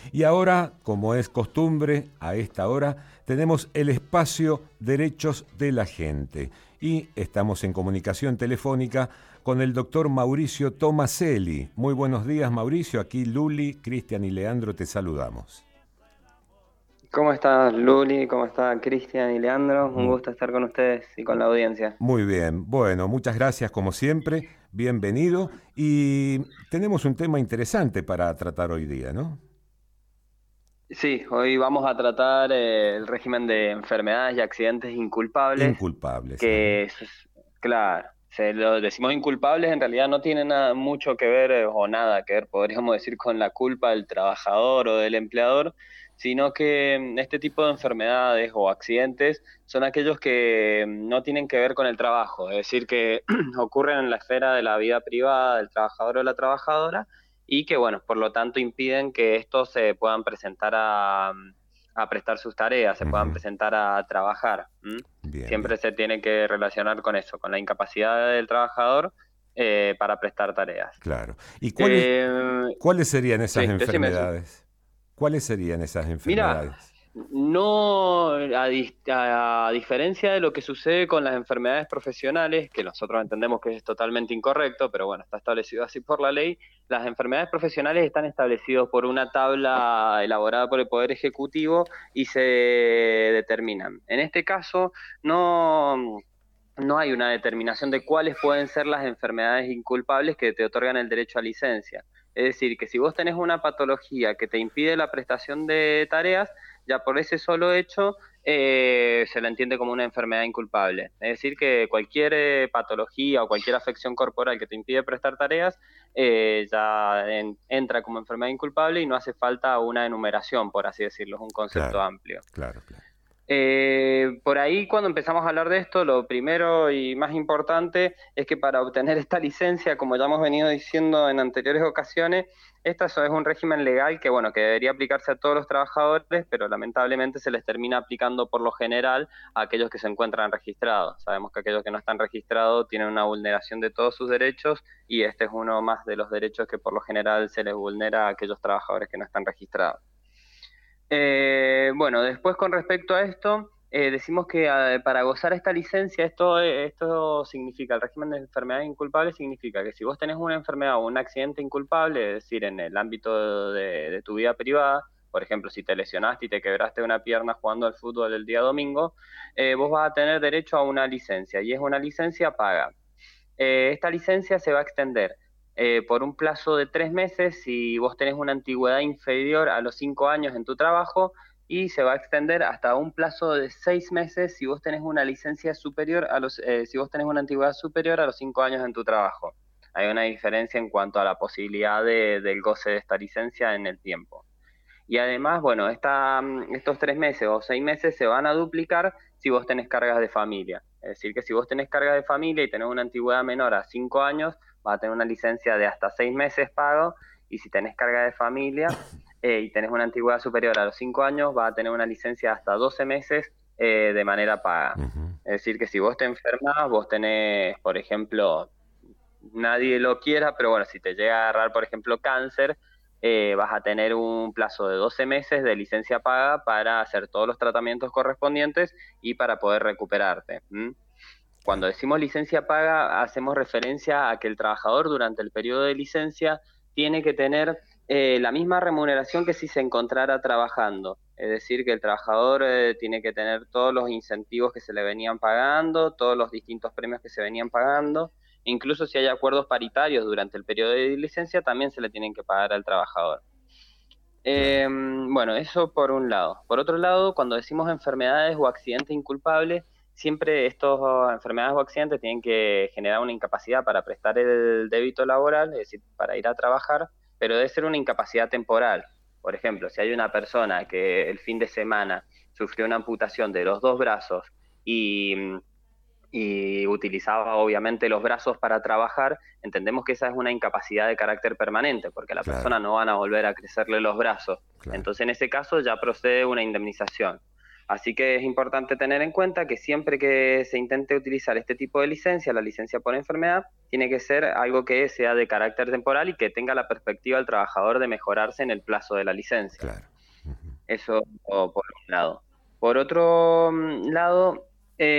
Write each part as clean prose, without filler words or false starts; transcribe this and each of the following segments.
Y ahora, como es costumbre, a esta hora, tenemos el espacio Derechos de la Gente. Y estamos en comunicación telefónica con el doctor Mauricio Tomaselli. Muy buenos días, Mauricio. Aquí Luli, Cristian y Leandro te saludamos. ¿Cómo estás, Luli? ¿Cómo está Cristian y Leandro? Un Mu- gusto estar con ustedes y con la audiencia. Muy bien. Bueno, muchas gracias como siempre. Bienvenido. Y tenemos un tema interesante para tratar hoy día, ¿no? Sí, hoy vamos a tratar el régimen de enfermedades y accidentes inculpables, Inculpables. Ajá. que claro, se lo decimos inculpables, en realidad no tiene nada, mucho que ver o nada que ver, podríamos decir, con la culpa del trabajador o del empleador, sino que este tipo de enfermedades o accidentes son aquellos que no tienen que ver con el trabajo, es decir, que ocurren en la esfera de la vida privada del trabajador o la trabajadora y que, bueno, por lo tanto impiden que estos se puedan presentar a prestar sus tareas, se puedan Ujú. presentar a trabajar. ¿M? Bien, bien. Siempre se tiene que relacionar con eso, con la incapacidad del trabajador para prestar tareas. Claro. ¿Y Eh, cuáles serían esas sí, decime. enfermedades? ¿Cuáles serían esas Mira, enfermedades? no, a diferencia de lo que sucede con las enfermedades profesionales, que nosotros entendemos que es totalmente incorrecto, pero bueno, está establecido así por la ley, las enfermedades profesionales están establecidas por una tabla elaborada por el Poder Ejecutivo y se determinan. En este caso, no, no hay una determinación de cuáles pueden ser las enfermedades inculpables que te otorgan el derecho a licencia. Es decir, que si vos tenés una patología que te impide la prestación de tareas, ya por ese solo hecho se la entiende como una enfermedad inculpable. Es decir, que cualquier patología o cualquier afección corporal que te impide prestar tareas entra como enfermedad inculpable y no hace falta una enumeración, por así decirlo, es un concepto Claro, amplio. claro, claro. Por ahí, cuando empezamos a hablar de esto, lo primero y más importante es que para obtener esta licencia, como ya hemos venido diciendo en anteriores ocasiones, esta es un régimen legal que, bueno, que debería aplicarse a todos los trabajadores, pero lamentablemente se les termina aplicando por lo general a aquellos que se encuentran registrados. Sabemos que aquellos que no están registrados tienen una vulneración de todos sus derechos y este es uno más de los derechos que por lo general se les vulnera a aquellos trabajadores que no están registrados. Bueno, después con respecto a esto, decimos que para gozar esta licencia, esto significa, el régimen de enfermedades inculpables significa que si vos tenés una enfermedad o un accidente inculpable, es decir, en el ámbito de tu vida privada, por ejemplo, si te lesionaste y te quebraste una pierna jugando al fútbol el día domingo, vos vas a tener derecho a una licencia y es una licencia paga. Esta licencia se va a extender por un plazo de 3 meses si vos tenés una antigüedad inferior a los 5 años en tu trabajo y se va a extender hasta un plazo de 6 meses si vos tenés una licencia superior si vos tenés una antigüedad superior a los 5 años en tu trabajo. Hay una diferencia en cuanto a la posibilidad del goce de esta licencia en el tiempo. Y además, bueno, estos 3 meses o 6 meses se van a duplicar si vos tenés cargas de familia. Es decir, que si vos tenés cargas de familia y tenés una antigüedad menor a 5 años, vas a tener una licencia de hasta 6 meses pago. Y si tenés carga de familia y tenés una antigüedad superior a los 5 años, vas a tener una licencia de hasta 12 meses de manera paga. Ujú. Es decir, que si vos te enfermas, vos tenés, por ejemplo, nadie lo quiera, pero bueno, si te llega a agarrar, por ejemplo, cáncer, vas a tener un plazo de 12 meses de licencia paga para hacer todos los tratamientos correspondientes y para poder recuperarte. ¿M? Cuando Claro, decimos licencia paga, hacemos referencia a que el trabajador durante el periodo de licencia tiene que tener la misma remuneración que si se encontrara trabajando. Es decir, que el trabajador tiene que tener todos los incentivos que se le venían pagando, todos los distintos premios que se venían pagando. Incluso si hay acuerdos paritarios durante el periodo de licencia, también se le tienen que pagar al trabajador. claro. Bueno, eso por un lado. Por otro lado, cuando decimos enfermedades o accidentes inculpables, siempre estas enfermedades o accidentes tienen que generar una incapacidad para prestar el débito laboral, es decir, para ir a trabajar, pero debe ser una incapacidad temporal. Por ejemplo, si hay una persona que el fin de semana sufrió una amputación de los dos brazos y y utilizaba obviamente los brazos para trabajar, entendemos que esa es una incapacidad de carácter permanente, porque a la Claro, persona no van a volver a crecerle los brazos. claro. Entonces, en ese caso ya procede una indemnización. Así que es importante tener en cuenta que siempre que se intente utilizar este tipo de licencia, la licencia por enfermedad, tiene que ser algo que sea de carácter temporal y que tenga la perspectiva del trabajador de mejorarse en el plazo de la licencia. Claro. Eso por un lado. Por otro lado,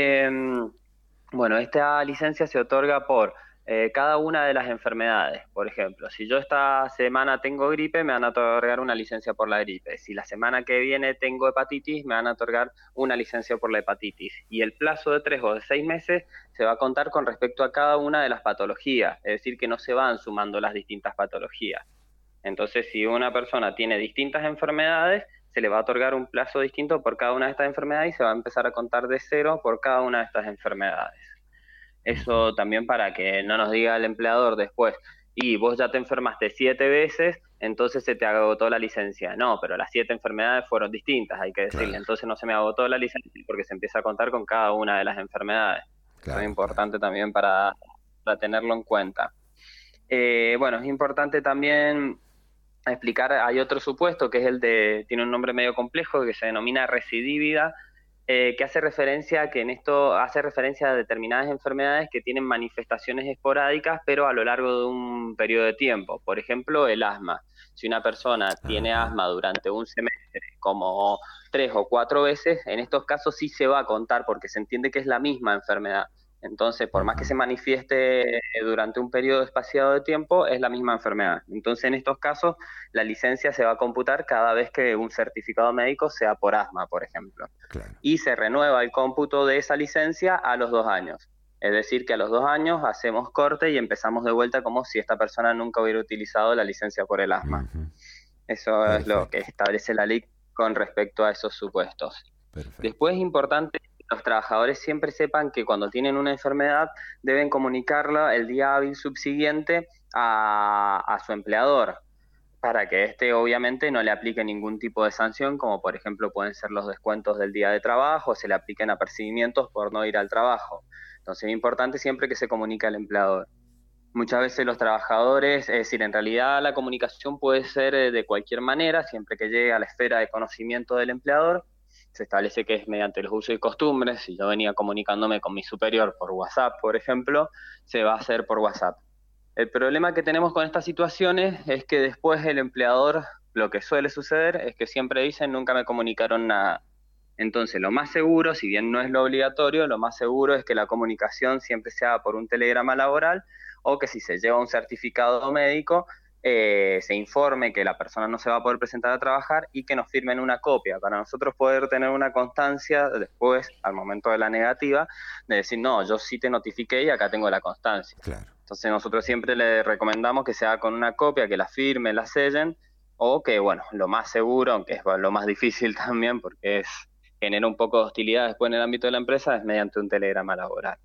bueno, esta licencia se otorga por cada una de las enfermedades. Por ejemplo, si yo esta semana tengo gripe, me van a otorgar una licencia por la gripe. Si la semana que viene tengo hepatitis, me van a otorgar una licencia por la hepatitis. Y el plazo de 3 o de 6 meses se va a contar con respecto a cada una de las patologías. Es decir, que no se van sumando las distintas patologías. Entonces, si una persona tiene distintas enfermedades, se le va a otorgar un plazo distinto por cada una de estas enfermedades y se va a empezar a contar de 0 por cada una de estas enfermedades. Eso también para que no nos diga el empleador después, y vos ya te enfermaste 7 veces, entonces se te agotó la licencia. No, pero las 7 enfermedades fueron distintas, hay que decirle. Claro. Entonces no se me agotó la licencia porque se empieza a contar con cada una de las enfermedades. Claro, Eso es importante también para tenerlo en cuenta. Bueno, es importante también explicar, hay otro supuesto que es tiene un nombre medio complejo que se denomina recidívida, que hace referencia a determinadas enfermedades que tienen manifestaciones esporádicas, pero a lo largo de un periodo de tiempo. Por ejemplo, el asma. Si una persona tiene asma durante un semestre, como 3 o 4 veces, en estos casos sí se va a contar porque se entiende que es la misma enfermedad. Entonces, por más que se manifieste durante un periodo espaciado de tiempo, es la misma enfermedad. Entonces, en estos casos, la licencia se va a computar cada vez que un certificado médico sea por asma, por ejemplo. Claro. Y se renueva el cómputo de esa licencia a los 2 años. Es decir, que a los 2 años hacemos corte y empezamos de vuelta como si esta persona nunca hubiera utilizado la licencia por el asma. Eso Perfecto. es lo que establece la ley con respecto a esos supuestos. Perfecto. Después es importante que los trabajadores siempre sepan que cuando tienen una enfermedad deben comunicarla el día hábil subsiguiente a su empleador, para que éste obviamente no le aplique ningún tipo de sanción, como por ejemplo pueden ser los descuentos del día de trabajo, o se le apliquen apercibimientos por no ir al trabajo. Entonces es importante siempre que se comunique al empleador. Muchas veces los trabajadores, es decir, en realidad la comunicación puede ser de cualquier manera, siempre que llegue a la esfera de conocimiento del empleador. Se establece que es mediante los usos y costumbres. Si yo venía comunicándome con mi superior por WhatsApp, por ejemplo, se va a hacer por WhatsApp. El problema que tenemos con estas situaciones es que después el empleador, lo que suele suceder es que siempre dicen nunca me comunicaron nada. Entonces lo más seguro, si bien no es lo obligatorio, lo más seguro es que la comunicación siempre sea por un telegrama laboral, o que si se lleva un certificado médico, se informe que la persona no se va a poder presentar a trabajar y que nos firmen una copia para nosotros poder tener una constancia después, al momento de la negativa, de decir, no, yo sí te notifiqué y acá tengo la constancia. Claro. Entonces nosotros siempre le recomendamos que se haga con una copia, que la firmen, la sellen, o que, bueno, lo más seguro, aunque es lo más difícil también, porque genera un poco de hostilidad después en el ámbito de la empresa, es mediante un telegrama laboral.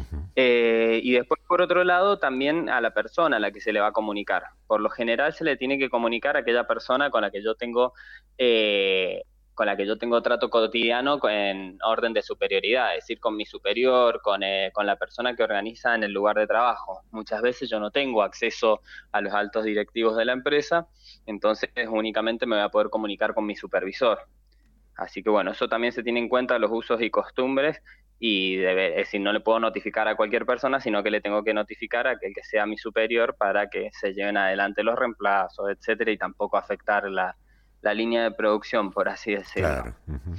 Y después, por otro lado, también a la persona a la que se le va a comunicar. Por lo general se le tiene que comunicar a aquella persona con la que yo tengo trato cotidiano en orden de superioridad, es decir, con mi superior, con la persona que organiza en el lugar de trabajo. Muchas veces yo no tengo acceso a los altos directivos de la empresa, entonces únicamente me voy a poder comunicar con mi supervisor. Así que bueno, eso también se tiene en cuenta, los usos y costumbres, y es decir, no le puedo notificar a cualquier persona, sino que le tengo que notificar a aquel que sea mi superior para que se lleven adelante los reemplazos, etcétera, y tampoco afectar la línea de producción, por así decirlo.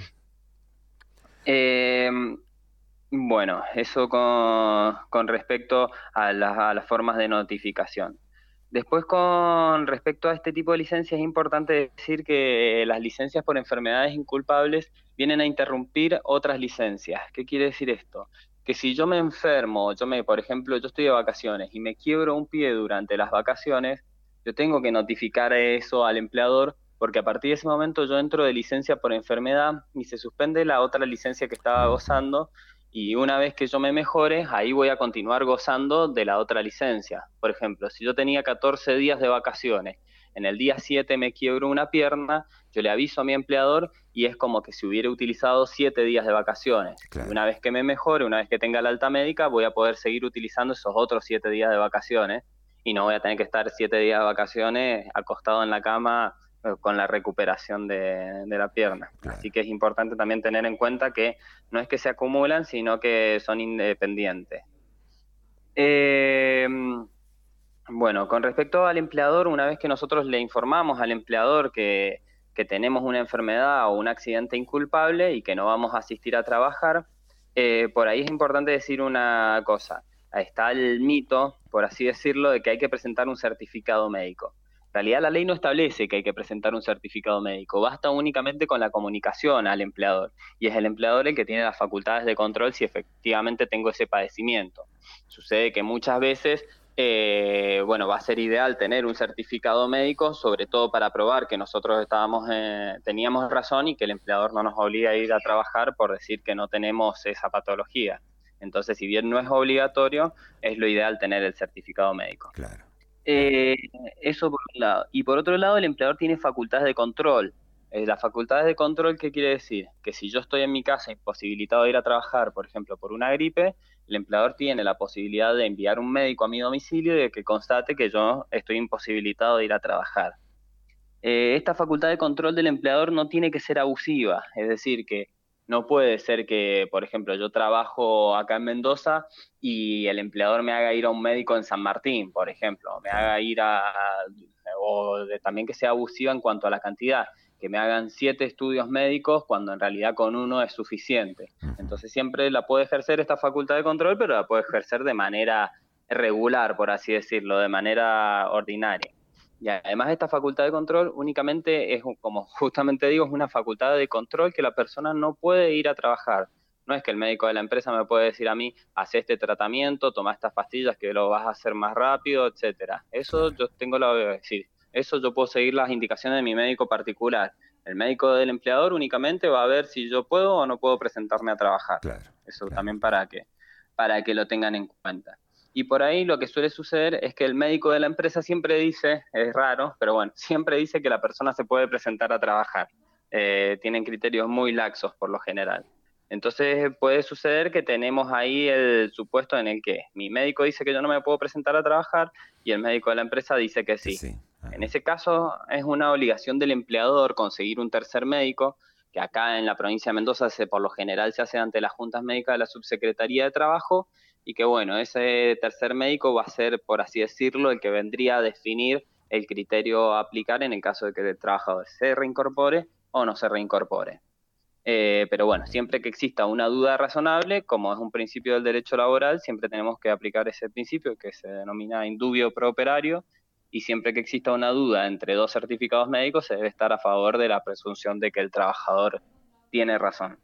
Claro. Bueno, eso con respecto a las formas de notificación. Después, con respecto a este tipo de licencias, es importante decir que las licencias por enfermedades inculpables vienen a interrumpir otras licencias. ¿Qué quiere decir esto? Que si yo me enfermo, por ejemplo, yo estoy de vacaciones y me quiebro un pie durante las vacaciones, yo tengo que notificar eso al empleador, porque a partir de ese momento yo entro de licencia por enfermedad y se suspende la otra licencia que estaba gozando, y una vez que yo me mejore, ahí voy a continuar gozando de la otra licencia. Por ejemplo, si yo tenía 14 días de vacaciones, en el día 7 me quiebro una pierna, yo le aviso a mi empleador y es como que si hubiera utilizado 7 días de vacaciones. Claro. Una vez que me mejore, una vez que tenga la alta médica, voy a poder seguir utilizando esos otros 7 días de vacaciones y no voy a tener que estar 7 días de vacaciones acostado en la cama con la recuperación de la pierna. Claro. Así que es importante también tener en cuenta que no es que se acumulan, sino que son independientes. Eh, bueno, con respecto al empleador, una vez que nosotros le informamos al empleador que tenemos una enfermedad o un accidente inculpable y que no vamos a asistir a trabajar, por ahí es importante decir una cosa. Está el mito, por así decirlo, de que hay que presentar un certificado médico. En realidad la ley no establece que hay que presentar un certificado médico, basta únicamente con la comunicación al empleador, y es el empleador el que tiene las facultades de control si efectivamente tengo ese padecimiento. Sucede que muchas veces bueno, va a ser ideal tener un certificado médico, sobre todo para probar que nosotros teníamos razón y que el empleador no nos obliga a ir a trabajar por decir que no tenemos esa patología. Entonces, si bien no es obligatorio, es lo ideal tener el certificado médico. Claro. Eh, Eso por un lado. Y por otro lado, el empleador tiene facultades de control. Las facultades de control, ¿qué quiere decir? Que si yo estoy en mi casa imposibilitado de ir a trabajar, por ejemplo, por una gripe, el empleador tiene la posibilidad de enviar un médico a mi domicilio y de que constate que yo estoy imposibilitado de ir a trabajar. Esta facultad de control del empleador no tiene que ser abusiva, es decir, que no puede ser que, por ejemplo, yo trabajo acá en Mendoza y el empleador me haga ir a un médico en San Martín, por ejemplo, me haga ir también que sea abusiva en cuanto a la cantidad, que me hagan 7 estudios médicos cuando en realidad con uno es suficiente. Entonces siempre la puede ejercer esta facultad de control, pero la puede ejercer de manera regular, por así decirlo, de manera ordinaria. Y además esta facultad de control únicamente es, como justamente digo, es una facultad de control que la persona no puede ir a trabajar. No es que el médico de la empresa me puede decir a mí, haz este tratamiento, toma estas pastillas que lo vas a hacer más rápido, etcétera. Eso yo tengo la decir. Eso yo puedo seguir las indicaciones de mi médico particular. El médico del empleador únicamente va a ver si yo puedo o no puedo presentarme a trabajar. Claro. Eso Claro. también para que lo tengan en cuenta. Y por ahí lo que suele suceder es que el médico de la empresa siempre dice, es raro, pero bueno, siempre dice que la persona se puede presentar a trabajar. Tienen criterios muy laxos por lo general. Entonces puede suceder que tenemos ahí el supuesto en el que mi médico dice que yo no me puedo presentar a trabajar y el médico de la empresa dice que sí. Sí. En ese caso es una obligación del empleador conseguir un tercer médico, que acá en la provincia de Mendoza por lo general se hace ante las juntas médicas de la Subsecretaría de Trabajo, y que bueno, ese tercer médico va a ser, por así decirlo, el que vendría a definir el criterio a aplicar en el caso de que el trabajador se reincorpore o no se reincorpore. Pero bueno, siempre que exista una duda razonable, como es un principio del derecho laboral, siempre tenemos que aplicar ese principio que se denomina indubio pro operario, y siempre que exista una duda entre dos certificados médicos, se debe estar a favor de la presunción de que el trabajador tiene razón.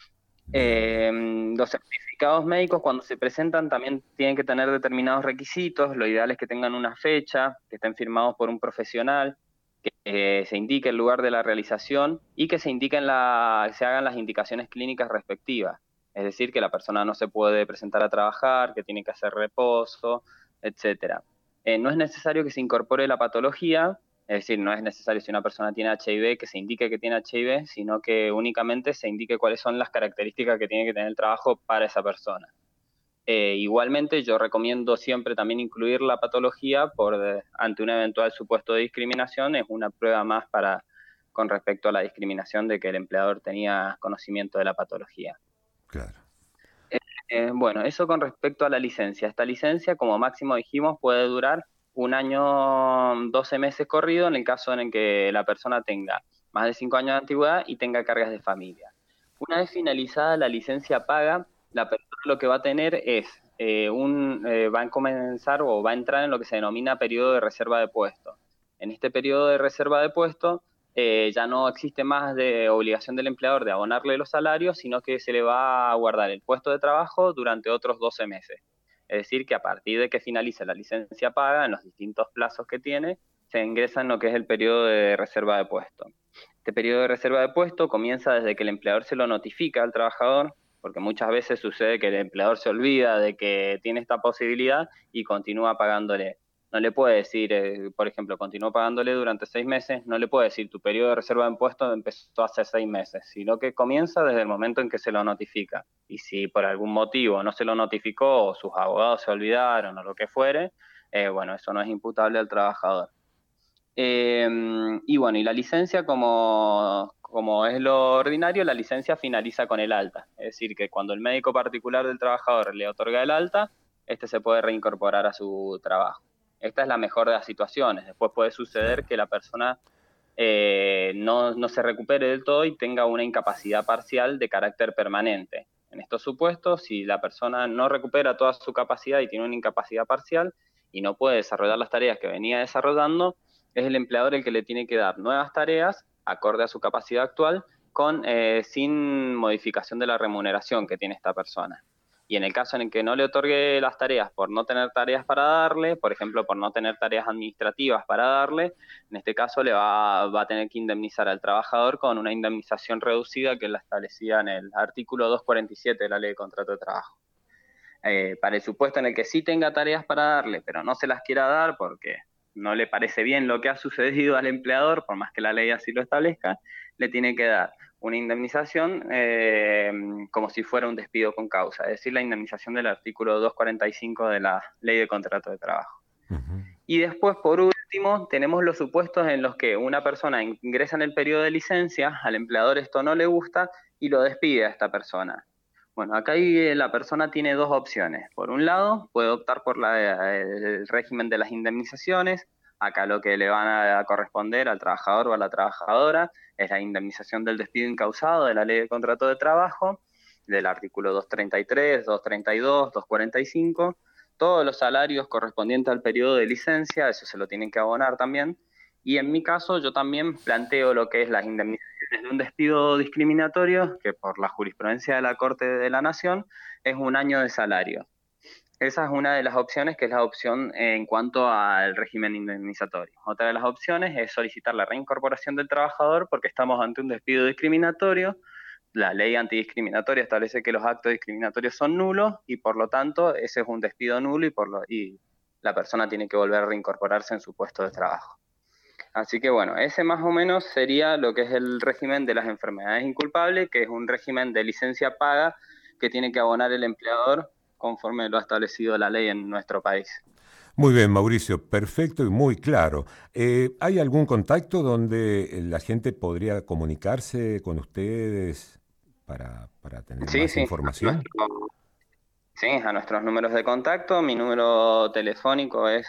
Los certificados médicos cuando se presentan también tienen que tener determinados requisitos. Lo ideal es que tengan una fecha, que estén firmados por un profesional, que se indique el lugar de la realización y que se se hagan las indicaciones clínicas respectivas. Es decir, que la persona no se puede presentar a trabajar, que tiene que hacer reposo, etcétera. No es necesario que se incorpore la patología, es decir, no es necesario si una persona tiene HIV que se indique que tiene HIV, sino que únicamente se indique cuáles son las características que tiene que tener el trabajo para esa persona. Igualmente, yo recomiendo siempre también incluir la patología ante un eventual supuesto de discriminación. Es una prueba más con respecto a la discriminación de que el empleador tenía conocimiento de la patología. Claro. Bueno, eso con respecto a la licencia. Esta licencia, como máximo dijimos, puede durar 1 año, 12 meses corrido en el caso en el que la persona tenga más de 5 años de antigüedad y tenga cargas de familia. Una vez finalizada la licencia paga, la persona lo que va a tener es va a comenzar o va a entrar en lo que se denomina periodo de reserva de puesto. En este periodo de reserva de puesto ya no existe más de obligación del empleador de abonarle los salarios, sino que se le va a guardar el puesto de trabajo durante otros 12 meses. Es decir, que a partir de que finalice la licencia paga, en los distintos plazos que tiene, se ingresa en lo que es el periodo de reserva de puesto. Este periodo de reserva de puesto comienza desde que el empleador se lo notifica al trabajador, porque muchas veces sucede que el empleador se olvida de que tiene esta posibilidad y continúa pagándole. No le puede decir, por ejemplo, continuó pagándole durante 6 meses, no le puede decir tu periodo de reserva de impuestos empezó hace 6 meses, sino que comienza desde el momento en que se lo notifica. Y si por algún motivo no se lo notificó o sus abogados se olvidaron o lo que fuere, bueno, eso no es imputable al trabajador. Y bueno, y la licencia, como es lo ordinario, la licencia finaliza con el alta. Es decir, que cuando el médico particular del trabajador le otorga el alta, este se puede reincorporar a su trabajo. Esta es la mejor de las situaciones. Después puede suceder Claro. que la persona no se recupere del todo y tenga una incapacidad parcial de carácter permanente. En estos supuestos, si la persona no recupera toda su capacidad y tiene una incapacidad parcial y no puede desarrollar las tareas que venía desarrollando, es el empleador el que le tiene que dar nuevas tareas acorde a su capacidad actual, sin modificación de la remuneración que tiene esta persona. Y en el caso en el que no le otorgue las tareas por no tener tareas para darle, por ejemplo, por no tener tareas administrativas para darle, en este caso va a tener que indemnizar al trabajador con una indemnización reducida que la establecía en el artículo 247 de la Ley de Contrato de Trabajo. Para el supuesto en el que sí tenga tareas para darle, pero no se las quiera dar porque no le parece bien lo que ha sucedido al empleador, por más que la ley así lo establezca, le tiene que dar una indemnización como si fuera un despido con causa, es decir, la indemnización del artículo 245 de la Ley de Contrato de Trabajo. Ujú. Y después, por último, tenemos los supuestos en los que una persona ingresa en el periodo de licencia, al empleador esto no le gusta y lo despide a esta persona. Bueno, acá la persona tiene dos opciones. Por un lado, puede optar por el régimen de las indemnizaciones. Acá lo que le van a corresponder al trabajador o a la trabajadora es la indemnización del despido incausado de la Ley de Contrato de Trabajo, del artículo 233, 232, 245. Todos los salarios correspondientes al periodo de licencia, eso se lo tienen que abonar también. Y en mi caso, yo también planteo lo que es las indemnizaciones de un despido discriminatorio, que por la jurisprudencia de la Corte de la Nación es 1 año de salario. Esa es una de las opciones, que es la opción en cuanto al régimen indemnizatorio. Otra de las opciones es solicitar la reincorporación del trabajador porque estamos ante un despido discriminatorio. La ley antidiscriminatoria establece que los actos discriminatorios son nulos y por lo tanto ese es un despido nulo y la persona tiene que volver a reincorporarse en su puesto de trabajo. Así que bueno, ese más o menos sería lo que es el régimen de las enfermedades inculpables, que es un régimen de licencia paga que tiene que abonar el empleador conforme lo ha establecido la ley en nuestro país. Muy bien, Mauricio, perfecto y muy claro. ¿Hay algún contacto donde la gente podría comunicarse con ustedes para tener Sí, más sí, información? sí, a nuestros números de contacto. Mi número telefónico es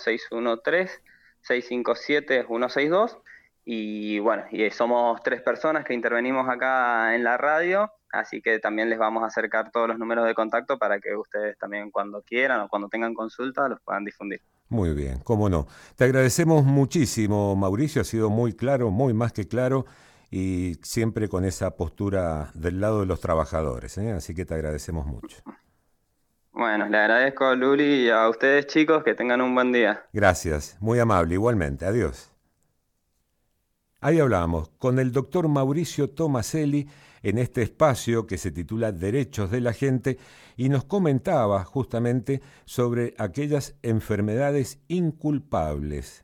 2613-657-162. Y bueno, y somos 3 personas que intervenimos acá en la radio, así que también les vamos a acercar todos los números de contacto para que ustedes también cuando quieran o cuando tengan consulta los puedan difundir. Muy bien, cómo no. Te agradecemos muchísimo, Mauricio, ha sido muy claro, muy más que claro, y siempre con esa postura del lado de los trabajadores, ¿eh? Así que te agradecemos mucho. Bueno, le agradezco a Luli y a ustedes chicos, que tengan un buen día. Gracias, muy amable, igualmente. Adiós. Ahí hablamos con el doctor Mauricio Tomaselli en este espacio que se titula Derechos de la Gente y nos comentaba justamente sobre aquellas enfermedades inculpables